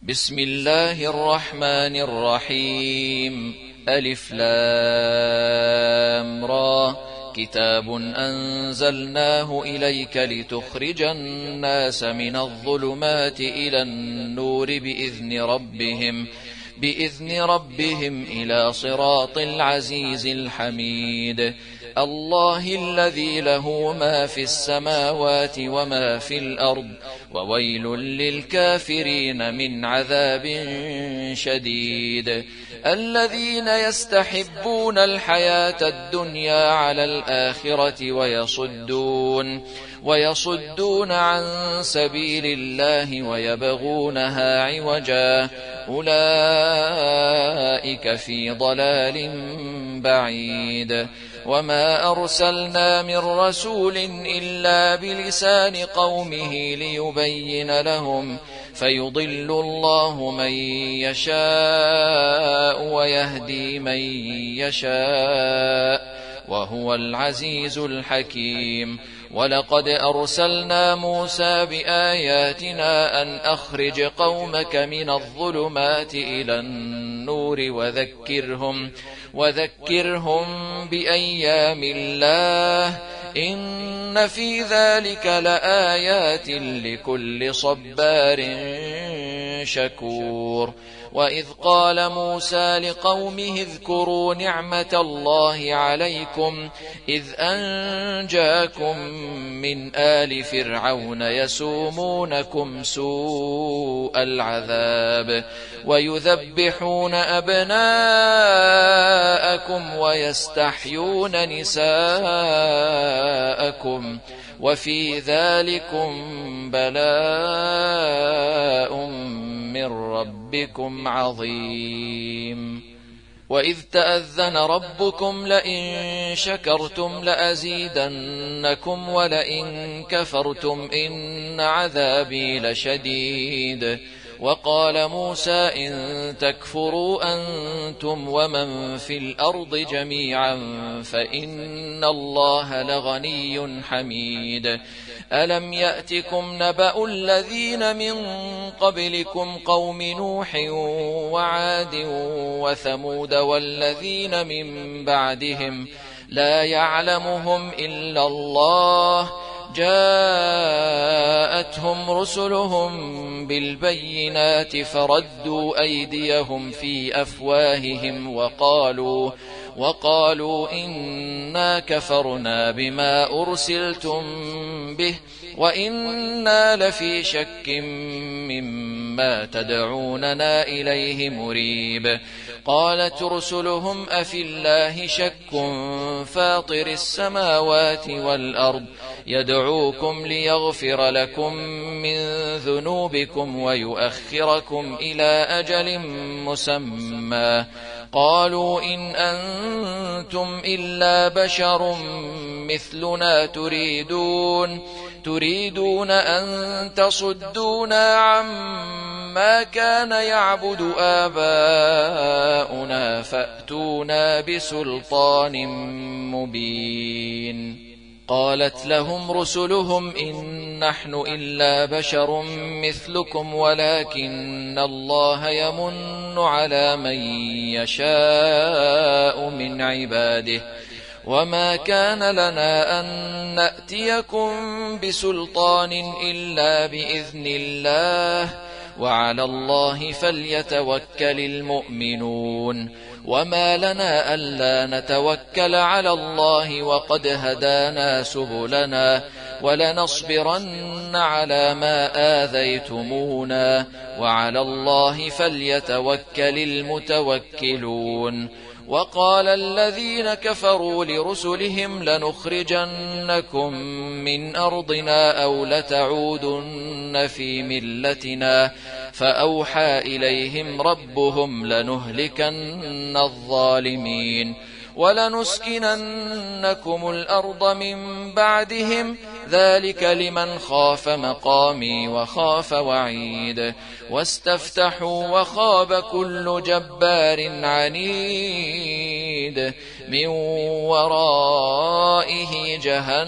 بسم الله الرحمن الرحيم. ألف لام را. كتاب أنزلناه إليك لتخرج الناس من الظلمات إلى النور بإذن ربهم إلى صراط العزيز الحميد. الله الذي له ما في السماوات وما في الأرض، وويل للكافرين من عذاب شديد. الذين يستحبون الحياة الدنيا على الآخرة ويصدون عن سبيل الله ويبغونها عوجا، أولئك في ضلال بعيد. وما أرسلنا من رسول إلا بلسان قومه ليبين لهم، فيضل الله من يشاء ويهدي من يشاء، وهو العزيز الحكيم. ولقد أرسلنا موسى بآياتنا أن أخرج قومك من الظلمات إلى النور وذكرهم بأيام الله، إن في ذلك لآيات لكل صبار شكور. وإذ قال موسى لقومه اذكروا نعمة الله عليكم إذ أنجاكم من آل فرعون يسومونكم سوء العذاب ويذبحون أبناءكم ويستحيون نساءكم، وفي ذلكم بلاء من ربكم عظيم. وإذ تأذن ربكم لئن شكرتم لأزيدنكم ولئن كفرتم إن عذابي لشديد. وقال موسى إن تكفروا أنتم ومن في الأرض جميعا فإن الله لغني حميد. ألم يأتكم نبأ الذين من قبلكم قوم نوح وعاد وثمود والذين من بعدهم لا يعلمهم إلا الله، جاءتهم رسلهم بالبينات فردوا أيديهم في أفواههم وقالوا إنا كفرنا بما أرسلتم به وإنا لفي شك مما تدعوننا إليه مريب. قالت رسلهم أفي الله شك فاطر السماوات والأرض يدعوكم ليغفر لكم من ذنوبكم ويؤخركم إلى أجل مسمى، قالوا إن أنتم إلا بشر مثلنا تريدون أن تصدونا عما كان يعبد آباؤنا فأتونا بسلطان مبين. قالت لهم رسلهم إن نحن إلا بشر مثلكم ولكن الله يمن على من يشاء من عباده، وما كان لنا أن نأتيكم بسلطان إلا بإذن الله، وعلى الله فليتوكل المؤمنون. وما لنا ألا نتوكل على الله وقد هدانا سبلنا ولنصبرن على ما آذيتمونا، وعلى الله فليتوكل المتوكلون. وقال الذين كفروا لرسلهم لنخرجنكم من أرضنا أو لتعودن في ملتنا، فأوحى إليهم ربهم لنهلكن الظالمين ولنسكننكم الأرض من بعدهم، ذلك لمن خاف مقامي وخاف وعيد. واستفتحوا وخاب كل جبار عنيد من ورائه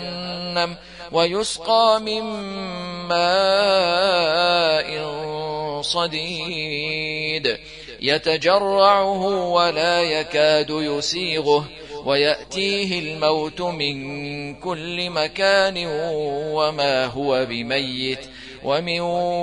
جهنم ويسقى من ماء صديد يتجرعه ولا يكاد يسيغه ويأتيه الموت من كل مكان وما هو بميت ومن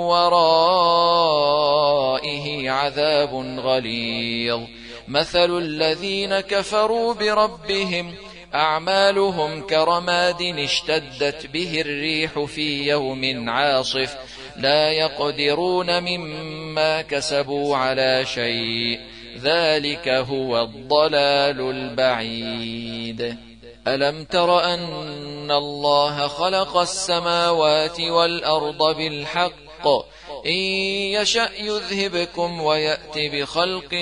ورائه عذاب غليظ مثل الذين كفروا بربهم أعمالهم كرماد اشتدت به الريح في يوم عاصف لا يقدرون مما كسبوا على شيء ذلك هو الضلال البعيد ألم تر أن الله خلق السماوات والأرض بالحق إن يشأ يذهبكم ويأت بخلق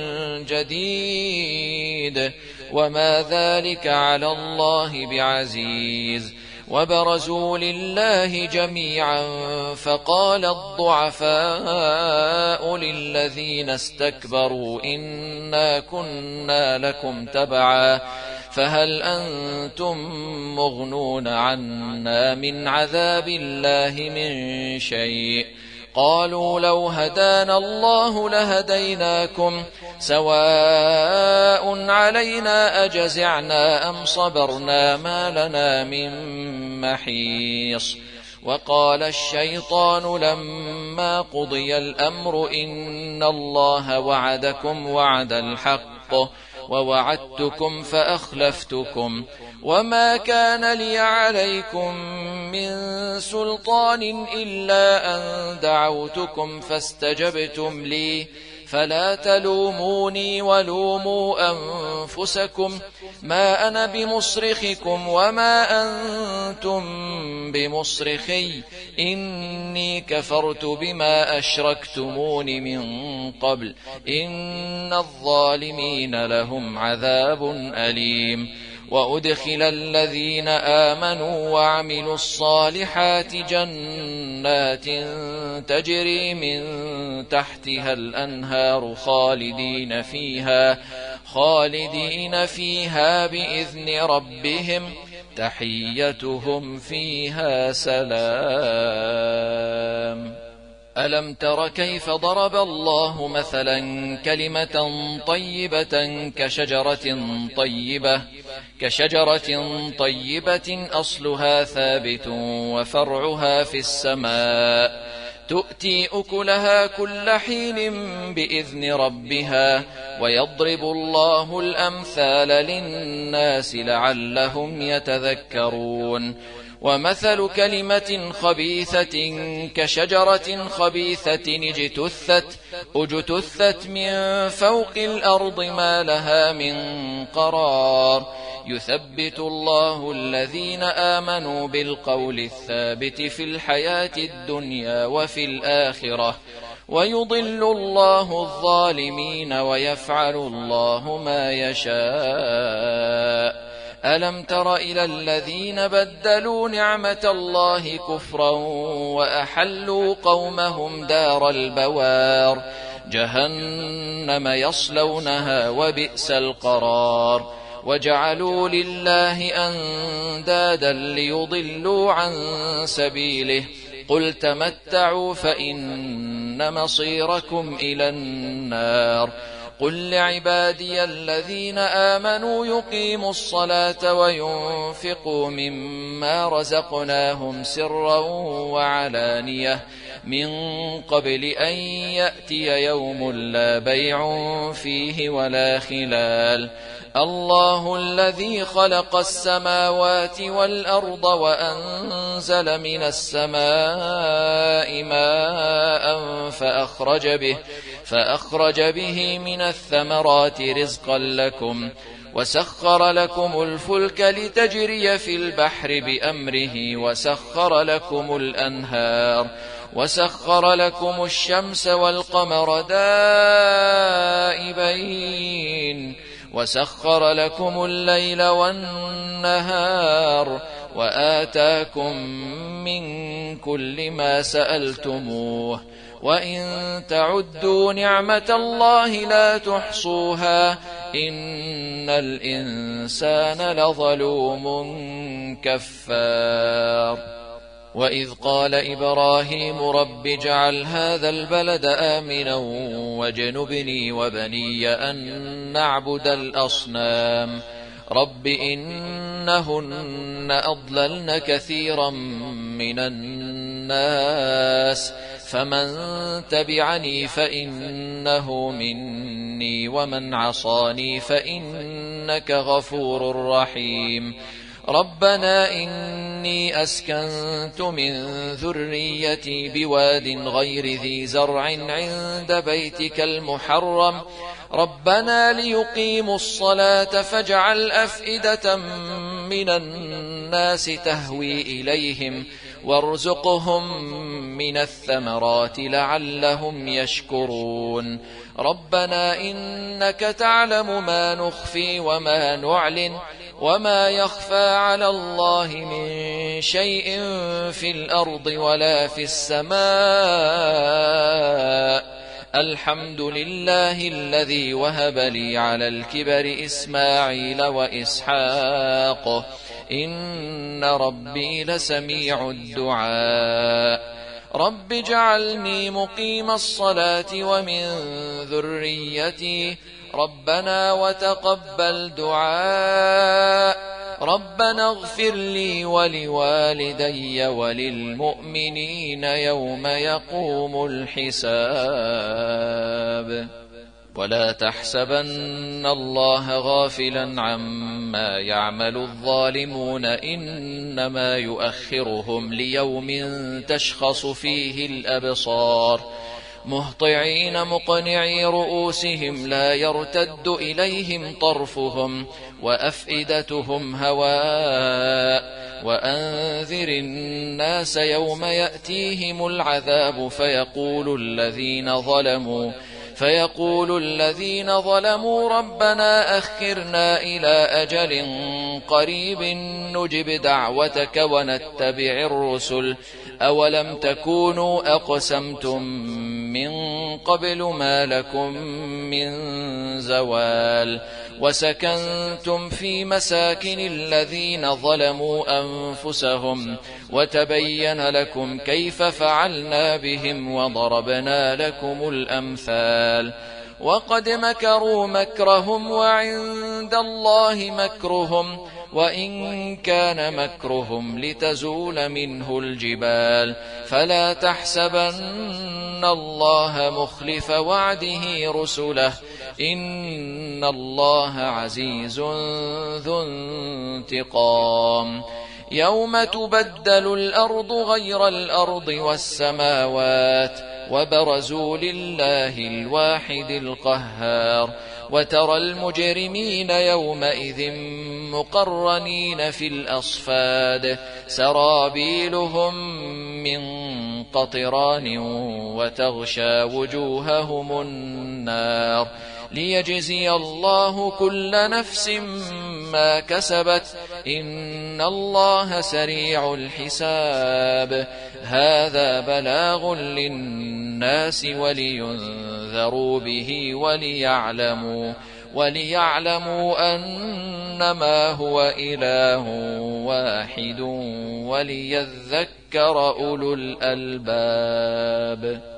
جديد وما ذلك على الله بعزيز وبرزوا لله جميعا فقال الضعفاء للذين استكبروا إنا كنا لكم تبعا فهل أنتم مغنون عنا من عذاب الله من شيء قالوا لو هدانا الله لهديناكم سواء علينا أجزعنا أم صبرنا ما لنا من محيص وقال الشيطان لما قضي الأمر إن الله وعدكم وعد الحق ووعدتكم فأخلفتكم وما كان لي عليكم من سلطان إلا أن دعوتكم فاستجبتم لي فلا تلوموني ولوموا أنفسكم ما أنا بمصرخكم وما أنتم بمصرخي إني كفرت بما أشركتمون من قبل إن الظالمين لهم عذاب أليم وأدخل الذين آمنوا وعملوا الصالحات جنات تجري من تحتها الأنهار خالدين فيها بإذن ربهم تحيتهم فيها سلام ألم تر كيف ضرب الله مثلا كلمة طيبة كشجرة طيبة أصلها ثابت وفرعها في السماء تؤتي أكلها كل حين بإذن ربها ويضرب الله الأمثال للناس لعلهم يتذكرون ومثل كلمة خبيثة كشجرة خبيثة اجتثت من فوق الأرض ما لها من قرار يثبت الله الذين آمنوا بالقول الثابت في الحياة الدنيا وفي الآخرة ويضل الله الظالمين ويفعل الله ما يشاء ألم تر إلى الذين بدلوا نعمة الله كفرا وأحلوا قومهم دار البوار جهنم يصلونها وبئس القرار وجعلوا لله أندادا ليضلوا عن سبيله قل تمتعوا فإن مصيركم إلى النار قل لعبادي الذين آمنوا يقيموا الصلاة وينفقوا مما رزقناهم سرا وعلانية من قبل أن يأتي يوم لا بيع فيه ولا خلال الله الذي خلق السماوات والأرض وأنزل من السماء ماء فأخرج به من الثمرات رزقا لكم وسخر لكم الفلك لتجري في البحر بأمره وسخر لكم الأنهار وسخر لكم الشمس والقمر دائبين وسخر لكم الليل والنهار وآتاكم من كل ما سألتموه وإن تعدوا نعمة الله لا تحصوها إن الإنسان لظلوم كفار وإذ قال إبراهيم رب اجعل هذا البلد آمنا واجنبني وبني أن نعبد الأصنام رب إنهن أضللن كثيرا من الناس فمن تبعني فإنه مني ومن عصاني فإنك غفور رحيم ربنا إني أسكنت من ذريتي بواد غير ذي زرع عند بيتك المحرم ربنا ليقيموا الصلاة فاجعل أفئدة من الناس تهوي إليهم وارزقهم من الثمرات لعلهم يشكرون ربنا إنك تعلم ما نخفي وما نعلن وما يخفى على الله من شيء في الأرض ولا في السماء الحمد لله الذي وهب لي على الكبر إسماعيل وإسحاق إن ربي لسميع الدعاء رب اجعلني مقيم الصلاة ومن ذريتي ربنا وتقبل دعاء ربنا اغفر لي ولوالدي وللمؤمنين يوم يقوم الحساب ولا تحسبن الله غافلا عما يعمل الظالمون إنما يؤخرهم ليوم تشخص فيه الأبصار مهطعين مقنعي رؤوسهم لا يرتد إليهم طرفهم وأفئدتهم هواء وأنذر الناس يوم يأتيهم العذاب فيقول الذين ظلموا ربنا أخرنا إلى أجل قريب نجب دعوتك ونتبع الرسل أولم تكونوا أقسمتم من قبل ما لكم من زوال وسكنتم في مساكن الذين ظلموا أنفسهم وتبين لكم كيف فعلنا بهم وضربنا لكم الأمثال وقد مكروا مكرهم وعند الله مكرهم وإن كان مكرهم لتزول منه الجبال فلا تحسبن الله مخلف وعده رسله إن الله عزيز ذو انتقام يوم تبدل الأرض غير الأرض والسماوات وبرزوا لله الواحد القهار وترى المجرمين يومئذ مقرنين في الأصفاد سرابيلهم من قطران وتغشى وجوههم النار ليجزي الله كل نفس ما كسبت إن الله سريع الحساب هذا بلاغ للناس ولينذروا به وليعلموا أنما هو إله واحد وليذكر أولو الألباب.